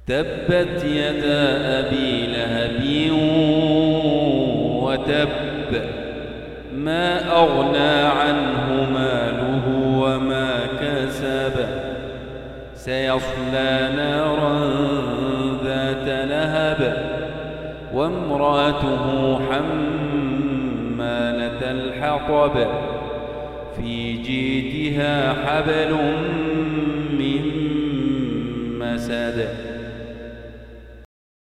تبت يدا أبي لهب وتب ما أغنى عنه ماله وما كسب سيصلى نارا ذات لهب وامرأته حمالة الحطب في جيدها حبل من مسد